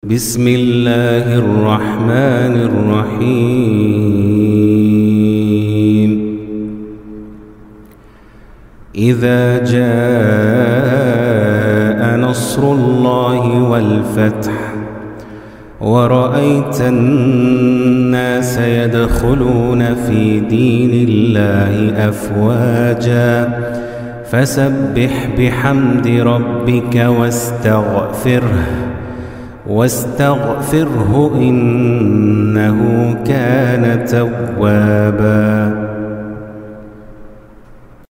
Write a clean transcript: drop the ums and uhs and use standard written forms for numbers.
بسم الله الرحمن الرحيم إذا جاء نصر الله والفتح ورأيت الناس يدخلون في دين الله أفواجا فسبح بحمد ربك واستغفره إنه كان توابا.